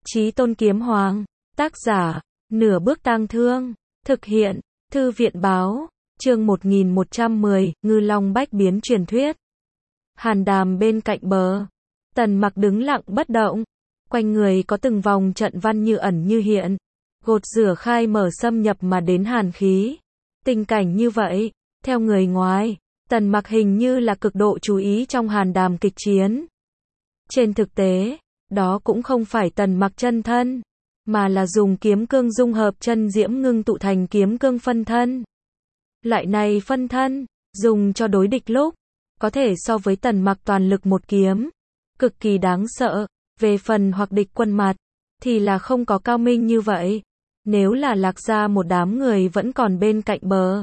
Chí Tôn Kiếm Hoàng. Tác giả, Nửa Bước Tang Thương. Thực hiện, Thư viện báo. Chương 1110, Ngư Long Bách Biến truyền thuyết. Hàn Đàm bên cạnh bờ. Tần Mặc đứng lặng bất động. Quanh người có từng vòng trận văn như ẩn như hiện. Gột rửa khai mở xâm nhập mà đến hàn khí. Tình cảnh như vậy, theo người ngoài, Tần Mặc hình như là cực độ chú ý trong Hàn Đàm kịch chiến. Trên thực tế, đó cũng không phải Tần Mặc chân thân, mà là dùng kiếm cương dung hợp chân diễm ngưng tụ thành kiếm cương phân thân. Loại này phân thân, dùng cho đối địch lúc, có thể so với Tần Mặc toàn lực một kiếm. Cực kỳ đáng sợ, về phần hoặc địch quân mặt, thì là không có cao minh như vậy. Nếu là Lạc Gia một đám người vẫn còn bên cạnh bờ,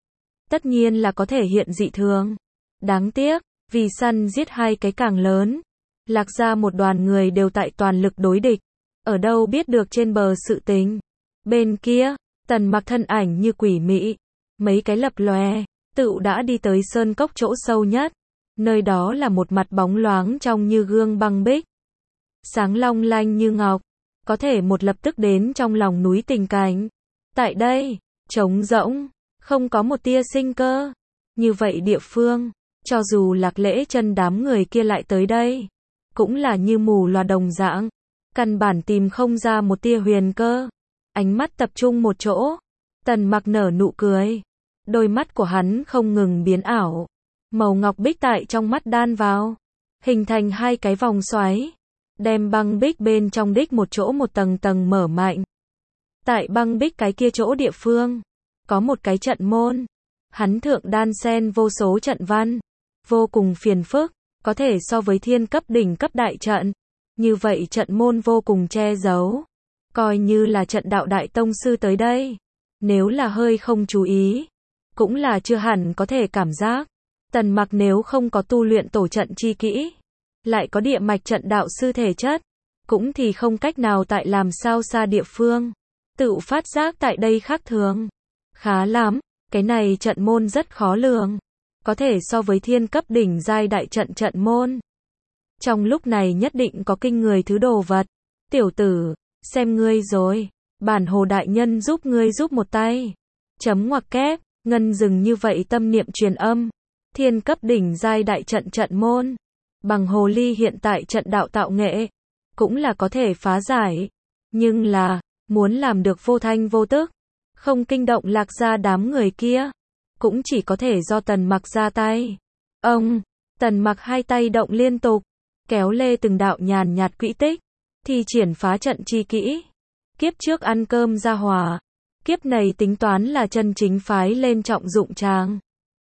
tất nhiên là có thể hiện dị thường. Đáng tiếc, vì săn giết hai cái càng lớn, Lạc Gia một đoàn người đều tại toàn lực đối địch, ở đâu biết được trên bờ sự tình. Bên kia, Tần Mặc thân ảnh như quỷ mị, mấy cái lập lòe, tựu đã đi tới sơn cốc chỗ sâu nhất. Nơi đó là một mặt bóng loáng trong như gương băng bích, sáng long lanh như ngọc, có thể một lập tức đến trong lòng núi tình cảnh. Tại đây, trống rỗng, không có một tia sinh cơ. Như vậy địa phương, cho dù Lạc Lễ Chân đám người kia lại tới đây, cũng là như mù loà đồng dạng, căn bản tìm không ra một tia huyền cơ. Ánh mắt tập trung một chỗ, Tần Mặc nở nụ cười, đôi mắt của hắn không ngừng biến ảo, màu ngọc bích tại trong mắt đan vào, hình thành hai cái vòng xoáy, đem băng bích bên trong đích một chỗ một tầng tầng mở mạnh. Tại băng bích cái kia chỗ địa phương, có một cái trận môn, hắn thượng đan xen vô số trận văn, vô cùng phiền phức, có thể so với thiên cấp đỉnh cấp đại trận. Như vậy trận môn vô cùng che giấu, coi như là trận đạo đại tông sư tới đây, nếu là hơi không chú ý, cũng là chưa hẳn có thể cảm giác. Tần Mặc nếu không có tu luyện tổ trận chi kỹ, lại có địa mạch trận đạo sư thể chất, cũng thì không cách nào tại làm sao xa địa phương, tự phát giác tại đây khác thường. Khá lắm, cái này trận môn rất khó lường, có thể so với thiên cấp đỉnh giai đại trận trận môn. Trong lúc này nhất định có kinh người thứ đồ vật. Tiểu tử, xem ngươi rồi, bản hồ đại nhân giúp ngươi giúp một tay. Chấm ngoặc kép, ngân dừng như vậy tâm niệm truyền âm. Thiên cấp đỉnh giai đại trận trận môn, bằng hồ ly hiện tại trận đạo tạo nghệ, cũng là có thể phá giải. Nhưng là, muốn làm được vô thanh vô tức, không kinh động Lạc Gia đám người kia, cũng chỉ có thể do Tần Mặc ra tay. Ông, Tần Mặc hai tay động liên tục, kéo lê từng đạo nhàn nhạt quỹ tích, thi triển phá trận chi kỹ. Kiếp trước ăn cơm ra hỏa, kiếp này tính toán là chân chính phái lên trọng dụng tràng.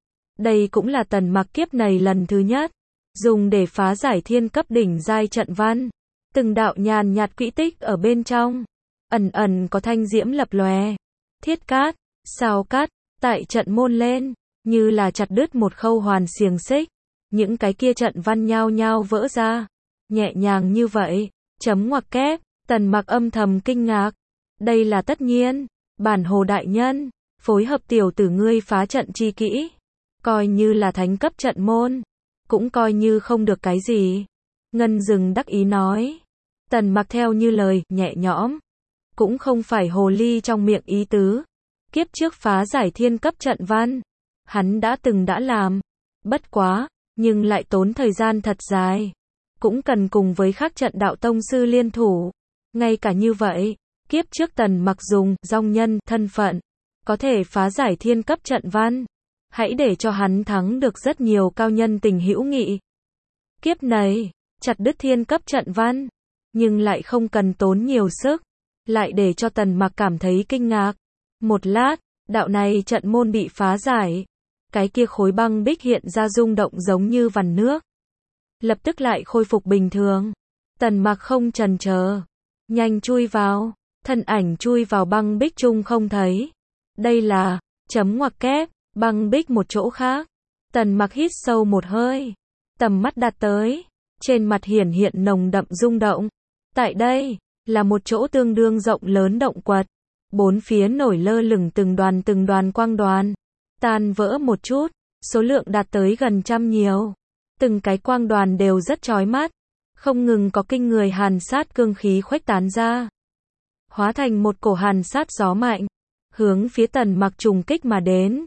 Đây cũng là Tần Mặc kiếp này lần thứ nhất dùng để phá giải thiên cấp đỉnh giai trận văn. Từng đạo nhàn nhạt quỹ tích ở bên trong, ẩn ẩn có thanh diễm lập lòe. Thiết cát, sao cát, tại trận môn lên, như là chặt đứt một khâu hoàn xiềng xích. Những cái kia trận văn nhao nhao vỡ ra, nhẹ nhàng như vậy. Chấm ngoặc kép, Tần Mặc âm thầm kinh ngạc. Đây là tất nhiên, bản hồ đại nhân, phối hợp tiểu tử ngươi phá trận chi kỹ, coi như là thánh cấp trận môn, cũng coi như không được cái gì. Ngân dừng đắc ý nói. Tần Mặc theo như lời, nhẹ nhõm, cũng không phải hồ ly trong miệng ý tứ. Kiếp trước phá giải thiên cấp trận văn, hắn đã làm, bất quá, nhưng lại tốn thời gian thật dài, cũng cần cùng với các trận đạo tông sư liên thủ. Ngay cả như vậy, kiếp trước Tần Mặc dùng dòng nhân thân phận, có thể phá giải thiên cấp trận văn, hãy để cho hắn thắng được rất nhiều cao nhân tình hữu nghị. Kiếp này, chặt đứt thiên cấp trận văn, nhưng lại không cần tốn nhiều sức, lại để cho Tần Mặc cảm thấy kinh ngạc. Một lát, đạo này trận môn bị phá giải, cái kia khối băng bích hiện ra rung động giống như vằn nước, lập tức lại khôi phục bình thường. Tần Mặc không chần chờ, nhanh chui vào, thân ảnh chui vào băng bích chung không thấy. Đây là, chấm ngoặc kép, băng bích một chỗ khác. Tần Mặc hít sâu một hơi, tầm mắt đặt tới, trên mặt hiển hiện nồng đậm rung động. Tại đây, là một chỗ tương đương rộng lớn động quật, bốn phía nổi lơ lửng từng đoàn quang đoàn, tan vỡ một chút, số lượng đạt tới gần trăm nhiều. Từng cái quang đoàn đều rất chói mắt, không ngừng có kinh người hàn sát cương khí khuếch tán ra, hóa thành một cổ hàn sát gió mạnh, hướng phía Tần Mặc trùng kích mà đến.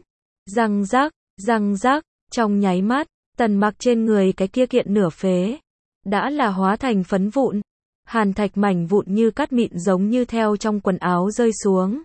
Răng rác, trong nháy mắt, Tần Mặc trên người cái kia kiện nửa phế, đã là hóa thành phấn vụn, hàn thạch mảnh vụn như cát mịn giống như theo trong quần áo rơi xuống.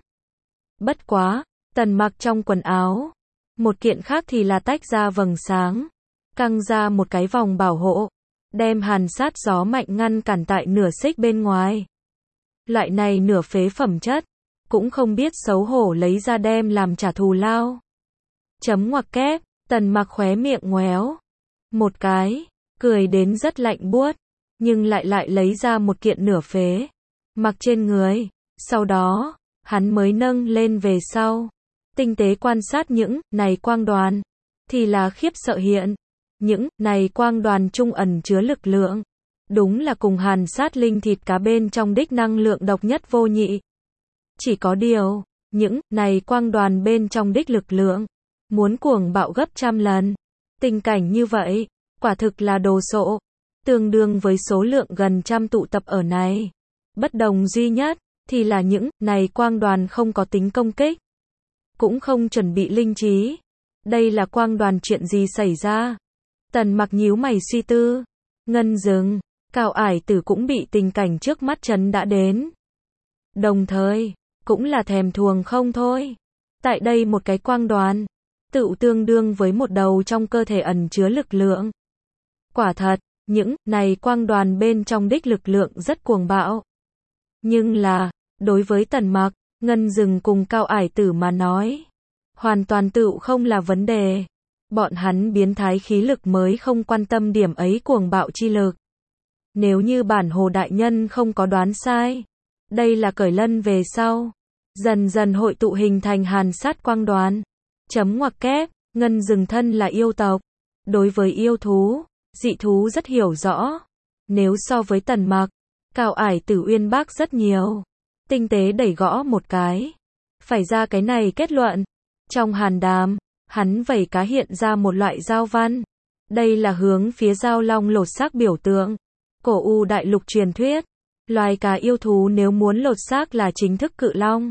Bất quá, Tần Mặc trong quần áo, một kiện khác thì là tách ra vầng sáng, căng ra một cái vòng bảo hộ, đem hàn sát gió mạnh ngăn cản tại nửa xích bên ngoài. Loại này nửa phế phẩm chất, cũng không biết xấu hổ lấy ra đem làm trả thù lao. Chấm ngoặc kép, Tần Mặc khóe miệng ngoéo một cái, cười đến rất lạnh buốt, nhưng lại lấy ra một kiện nửa phế, mặc trên người. Sau đó, hắn mới nâng lên về sau, tinh tế quan sát những này quang đoàn, thì là khiếp sợ hiện. Những này quang đoàn trung ẩn chứa lực lượng, đúng là cùng hàn sát linh thịt cá bên trong đích năng lượng độc nhất vô nhị. Chỉ có điều, những này quang đoàn bên trong đích lực lượng, muốn cuồng bạo gấp trăm lần. Tình cảnh như vậy, quả thực là đồ sộ, tương đương với số lượng gần trăm tụ tập ở này. Bất đồng duy nhất, thì là những này quang đoàn không có tính công kích, cũng không chuẩn bị linh trí. Đây là quang đoàn chuyện gì xảy ra? Tần Mặc nhíu mày suy tư. Ngân Dừng, Cao Ải Tử cũng bị tình cảnh trước mắt chấn đã đến. Đồng thời, cũng là thèm thuồng không thôi. Tại đây một cái quang đoàn, tựu tương đương với một đầu trong cơ thể ẩn chứa lực lượng. Quả thật, những này quang đoàn bên trong đích lực lượng rất cuồng bạo. Nhưng là, đối với Tần Mặc, Ngân Dừng cùng Cao Ải Tử mà nói, hoàn toàn tựu không là vấn đề. Bọn hắn biến thái khí lực mới không quan tâm điểm ấy cuồng bạo chi lực. Nếu như bản Hồ đại nhân không có đoán sai, đây là cởi lân về sau, dần dần hội tụ hình thành hàn sát quang đoàn. Chấm ngoặc kép, Ngân Dừng thân là yêu tộc, đối với yêu thú, dị thú rất hiểu rõ. Nếu so với Tần Mặc, Cao Ải Tử uyên bác rất nhiều. Tinh tế đẩy gõ một cái, phải ra cái này kết luận. Trong hàn đàm, hắn vẩy cá hiện ra một loại giao văn. Đây là hướng phía giao long lột xác biểu tượng. Cổ U đại lục truyền thuyết, loài cá yêu thú nếu muốn lột xác là chính thức cự long,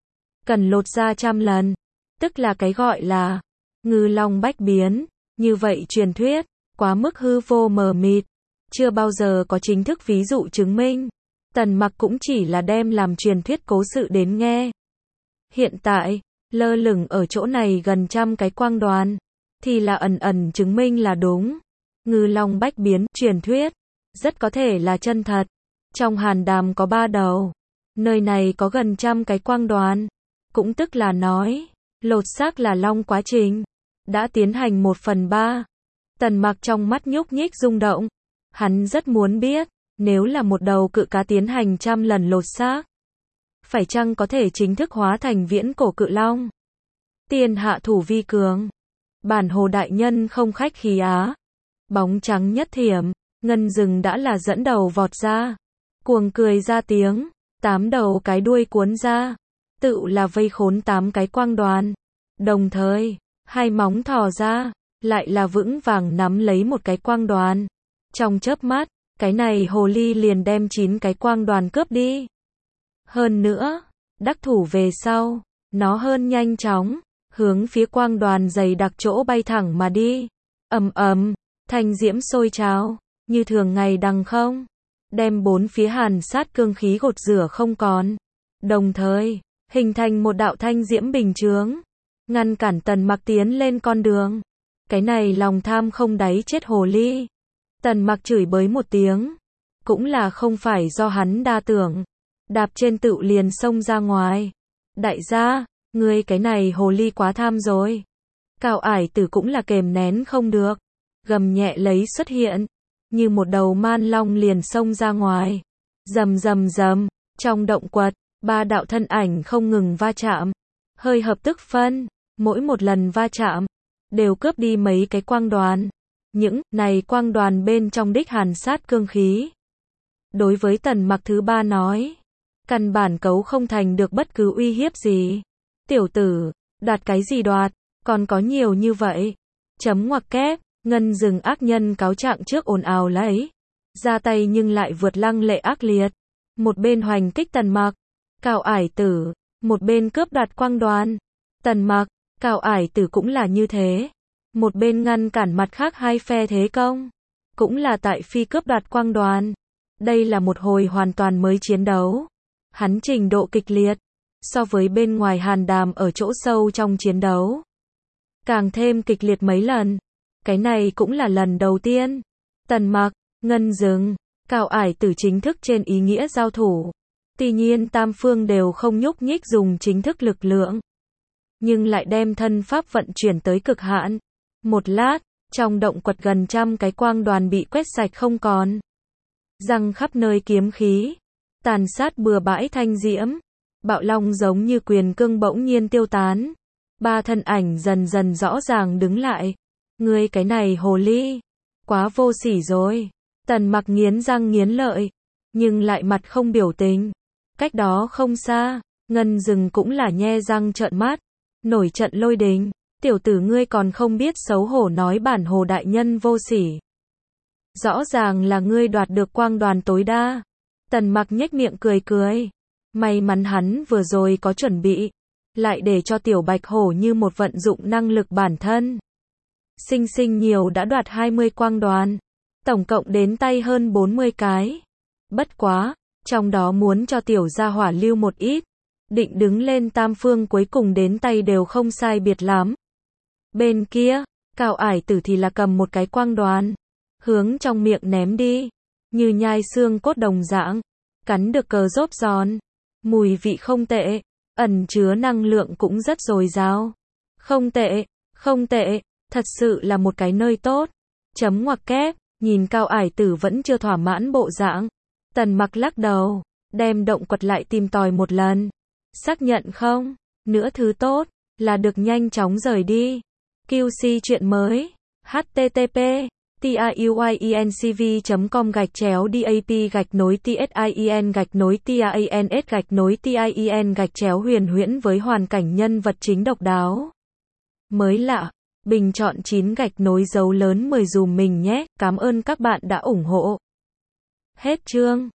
cần lột ra trăm lần, tức là cái gọi là ngư long bách biến. Như vậy truyền thuyết, quá mức hư vô mờ mịt, chưa bao giờ có chính thức ví dụ chứng minh. Tần Mặc cũng chỉ là đem làm truyền thuyết cố sự đến nghe. Hiện tại, lơ lửng ở chỗ này gần trăm cái quang đoàn, thì là ẩn ẩn chứng minh là đúng. Ngư long bách biến, truyền thuyết, rất có thể là chân thật. Trong hàn đàm có 3 đầu, nơi này có gần trăm cái quang đoàn, cũng tức là nói, lột xác là long quá trình đã tiến hành 1/3. Tần Mặc trong mắt nhúc nhích rung động, hắn rất muốn biết, nếu là một đầu cự cá tiến hành trăm lần lột xác, phải chăng có thể chính thức hóa thành viễn cổ cự long? Tiên hạ thủ vi cường, bản Hồ đại nhân không khách khí á. Bóng trắng nhất thiểm, Ngân Dừng đã là dẫn đầu vọt ra, cuồng cười ra tiếng, 8 đầu cái đuôi cuốn ra, tựu là vây khốn 8 cái quang đoàn. Đồng thời, 2 móng thò ra, lại là vững vàng nắm lấy một cái quang đoàn. Trong chớp mắt, cái này hồ ly liền đem 9 cái quang đoàn cướp đi. Hơn nữa, đắc thủ về sau, nó hơn nhanh chóng, hướng phía quang đoàn dày đặc chỗ bay thẳng mà đi. Ầm ầm, thanh diễm sôi trào, như thường ngày đằng không, đem 4 phía hàn sát cương khí gột rửa không còn. Đồng thời, hình thành một đạo thanh diễm bình chướng, ngăn cản Tần Mặc tiến lên con đường. Cái này lòng tham không đáy chết hồ ly. Tần Mặc chửi bới một tiếng, cũng là không phải do hắn đa tưởng, đạp trên tựu liền xông ra ngoài. Đại gia, ngươi cái này hồ ly quá tham rồi. Cao Ải Tử cũng là kềm nén không được, gầm nhẹ lấy xuất hiện, như một đầu man long liền xông ra ngoài. Rầm rầm rầm, trong động quật, 3 đạo thân ảnh không ngừng va chạm, hơi hợp tức phân, mỗi một lần va chạm, đều cướp đi mấy cái quang đoàn. Những này quang đoàn bên trong đích hàn sát cương khí. Đối với Tần Mặc thứ 3 nói, căn bản cấu không thành được bất cứ uy hiếp gì. Tiểu tử, đoạt cái gì đoạt, còn có nhiều như vậy. Chấm ngoặc kép, Ngân Dừng ác nhân cáo trạng trước ồn ào lấy. ra tay nhưng lại vượt lăng lệ ác liệt. Một bên hoành kích Tần Mặc, Cao Ải Tử, một bên cướp đoạt quang đoàn. Tần Mặc, Cao Ải Tử cũng là như thế. Một bên ngăn cản mặt khác hai phe thế công, cũng là tại phi cướp đoạt quang đoàn. Đây là một hồi hoàn toàn mới chiến đấu. Hắn trình độ kịch liệt, so với bên ngoài Hàn Đàm ở chỗ sâu trong chiến đấu, càng thêm kịch liệt mấy lần. Cái này cũng là lần đầu tiên. Tần Mặc, Ngân Dừng, Cao Ải Tử chính thức trên ý nghĩa giao thủ. Tuy nhiên tam phương đều không nhúc nhích dùng chính thức lực lượng, nhưng lại đem thân pháp vận chuyển tới cực hạn. Một lát, trong động quật gần trăm cái quang đoàn bị quét sạch không còn. Răng khắp nơi kiếm khí, tàn sát bừa bãi thanh diễm. Bạo long giống như quyền cương bỗng nhiên tiêu tán. Ba thân ảnh dần dần rõ ràng đứng lại. Ngươi cái này hồ ly, quá vô sỉ rồi. Tần Mặc nghiến răng nghiến lợi, nhưng lại mặt không biểu tình. Cách đó không xa, Ngân Dừng cũng là nhe răng trợn mắt, nổi trận lôi đình. Tiểu tử ngươi còn không biết xấu hổ nói bản hồ đại nhân vô sỉ. Rõ ràng là ngươi đoạt được quang đoàn tối đa. Tần Mặc nhếch miệng cười cười. May mắn hắn vừa rồi có chuẩn bị, lại để cho tiểu bạch hổ như một vận dụng năng lực bản thân. Sinh sinh nhiều đã đoạt 20 quang đoàn, tổng cộng đến tay hơn 40 cái. Bất quá, trong đó muốn cho tiểu gia hỏa lưu một ít, định đứng lên tam phương cuối cùng đến tay đều không sai biệt lắm. Bên kia, Cao Ải Tử thì là cầm một cái quang đoàn, hướng trong miệng ném đi, như nhai xương cốt đồng dạng, cắn được cờ rốp giòn, mùi vị không tệ, ẩn chứa năng lượng cũng rất dồi dào. Không tệ, không tệ, thật sự là một cái nơi tốt. Chấm ngoặc kép, nhìn Cao Ải Tử vẫn chưa thỏa mãn bộ dạng. Tần Mặc lắc đầu, đem động quật lại tìm tòi một lần. Xác nhận không? Nữa thứ tốt, là được nhanh chóng rời đi. QC chuyện mới. http tiuincv.com/dap-tin-tien-tien-huyền huyễn với hoàn cảnh nhân vật chính độc đáo. Mới lạ, bình chọn 9 dấu lớn 10 dùm mình nhé, cảm ơn các bạn đã ủng hộ. Hết chương.